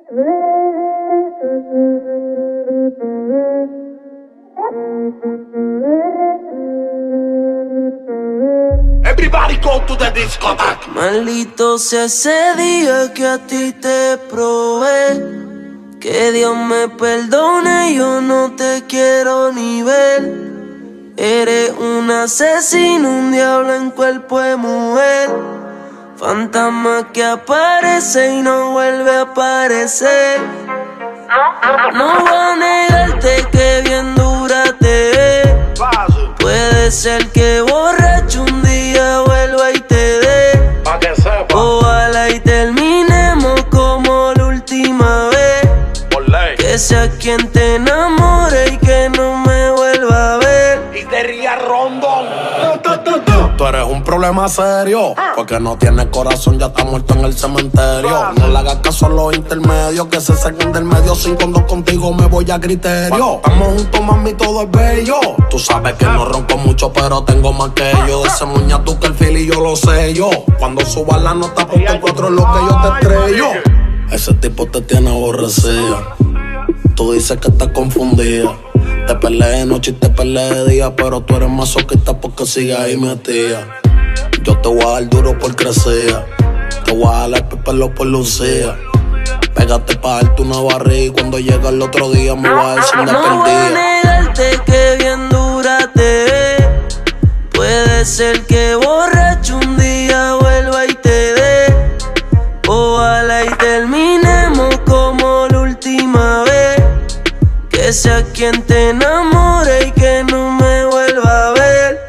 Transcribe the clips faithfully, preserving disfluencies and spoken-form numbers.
Everybody go to the discotheque. Maldito sea ese día que a ti te probé. Que Dios me perdone, yo no te quiero ni ver. Eres un asesino, un diablo en cuerpo de mujer. Fantasma que aparece y no vuelve a aparecer. No voy a negarte que bien dura te ves. Puede ser que borracho un día vuelva y te dé. Pa' que sepa. Ojalá y terminemos como la última vez. Por ley. Que sea quien te enamore y que no me vuelva a ver. Y te ría rondón. Tú eres un problema serio, porque no tienes corazón, ya está muerto en el cementerio. No le hagas caso a los intermedios, que se saquen del medio. Sin cuando contigo me voy a criterio. Estamos juntos, mami, todo es bello. Tú sabes que no ronco mucho, pero tengo más que yo. De ese muña tú que el fili yo lo sé yo. Cuando subas la nota, ponte el cuatro es lo que yo te estrello. Ese tipo te tiene aborrecida. Tú dices que estás confundida. Te peleé de noche y te peleé de día, pero tú eres masoquista porque sigues ahí metida. Yo te voy a dar duro por crecer. Te voy a dar el pelo por lucía. Pégate pa' darte una barriga y cuando llega el otro día me voy a decir de No voy a negarte que bien dura te ves. Puede ser que borracho un día vuelva y te dé. Ojalá y terminemos como la última vez. Que sea quien te enamore y que no me vuelva a ver.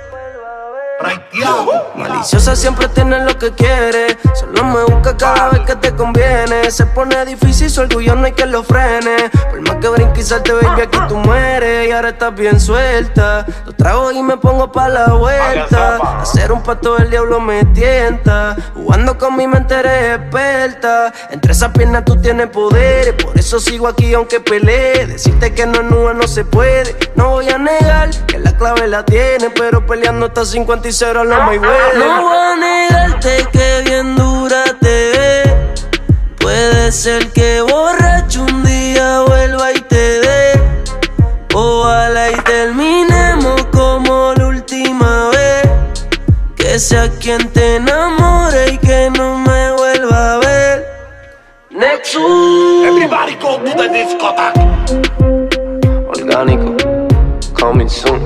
Maliciosa siempre tiene lo que quiere. Solo me busca cada vez que te conviene. Se pone difícil, su orgullo no hay que lo frene. Por más que brinque y salte, baby, aquí tú mueres. Y ahora estás bien suelta. Lo trago y me pongo pa' la vuelta. Hacer un pacto del diablo me tienta. Jugando con mi mente eres experta. Entre esas piernas tú tienes poder. Por eso sigo aquí aunque pelee. Decirte que no es nube no se puede. No voy a negar que la clave la tiene, pero peleando hasta cincuenta y cero no me huele. No voy a negarte que bien dura te ves. Puede ser que borracho un día vuelva y te dé. Ojalá y terminemos como la última vez. Que sea quien te enamore y que no me vuelva a ver. Nexus. Everybody go to the discotheque. Orgánico, coming soon.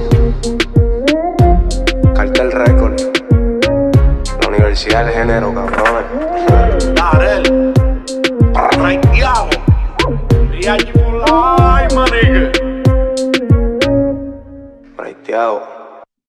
Cartel Record. La Universidad del Género, cabrón. Darel. Raiteado. Ria de Fulai, my nigga. Raiteado.